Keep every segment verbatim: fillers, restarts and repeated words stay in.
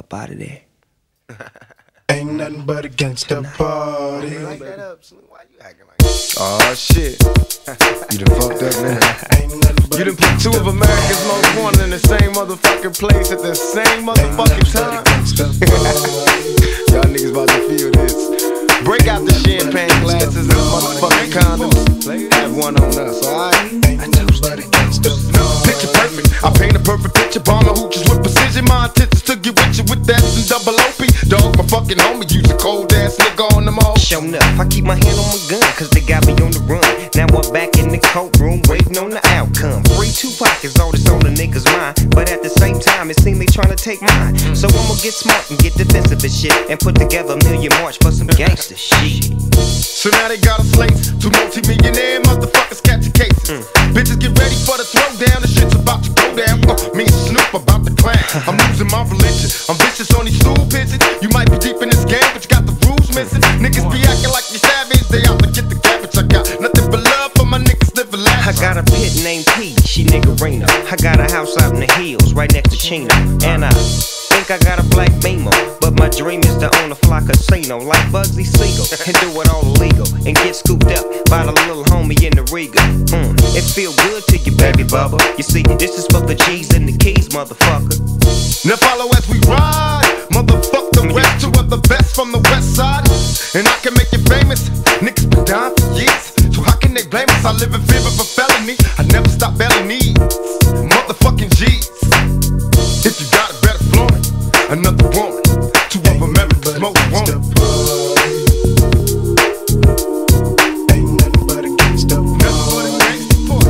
up out of there. Ain't nothing but a gangsta party. Like that up, why you acting like that? Oh shit. You done fucked up now. Ain't nothing but You done put two of America's most wanted in the same motherfucking place at the same motherfucking time. Y'all niggas about to feel this. Break out the champagne glasses and motherfucking condoms. Have one on us, alright? Picture perfect. I paint a perfect picture. Bomber hooches with precision. My intentions to get with you with that and double O P. Dog, my fucking homie. Use a cold ass nigga on them all. Show enough. I keep my hand on my gun, cause they got me on the run. Now I'm back in the courtroom, waiting on the outcome. Free Tupac is all that's on the niggas' mind. But at the same time, it seems they trying to take mine. So I'ma get smart and get defensive and shit, and put together a million march for some gangster shit. So now they got us slates. Two multi-millionaire motherfuckers catching cases. Mm. Bitches get ready for the throwdown. The shit's about to go down. Uh, me and Snoop about to clown. I'm losing my religion. I'm vicious on these stool pigeons. You might be deep in this game, but you got the rules missing. Niggas be acting like you savage. They out to get the cabbage. I got nothing but love for my niggas living lavish. I got a pit named P, she niggerina. I got a house out in the hills, right next to Chino. And I think I got a black Beamer, but my dream is to own a fly casino like Bugsy Siegel and do it all illegal and get scooped up by the little homie in the Riga. Mm, it feel good to you, baby bubba. You see, this is for the G's and the keys, motherfucker. Now follow as we ride, motherfuck the rest. Two of the best from the west side, and I can make you famous. Niggas been down for years, so how can they blame us? I live in fear of a felony. I never stop belly needs, motherfucking G's. If you got it, better flaunt it. Another woman, two of America's most wanted. Ain't nothing but a gangsta party.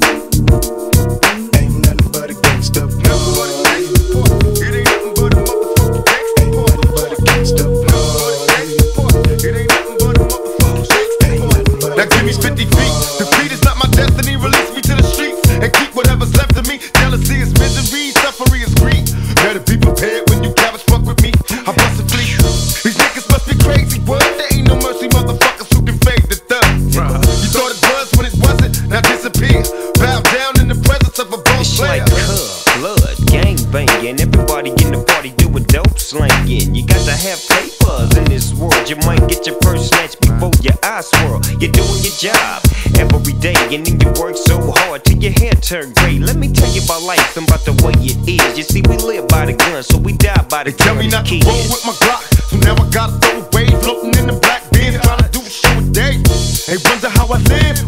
Ain't nothing but a gangsta party. It ain't nothing but a motherfucking gangsta party. It ain't nothing but a motherfucking gangsta party. Now give me fifty feet. Defeat is not my destiny. Release me to the streets and keep whatever's left of me. Jealousy is misery, suffering is greed. Better be prepared when you cabbage fuck with me. I bust a fleet. These niggas must be crazy. What? There ain't no mercy, motherfuckers who can fade the thug. You thought it was when it wasn't. Now disappear. Bow down in the presence of a boss It's player. like cub, blood, gang banging. Everybody in the party doing dope slanging. You got to have papers in this world. You might get your purse snatched before your eyes swirl. You're doing your job every day, and then you work so hard till your hair turn gray. Let me tell you about life and about the way it is. You see, we live by the gun, so we die by the They tell gun. me not to Kids. roll with my Glock, so now I gotta throw away. Floating in the black bins, trying to do a show a day. They wonder how I live,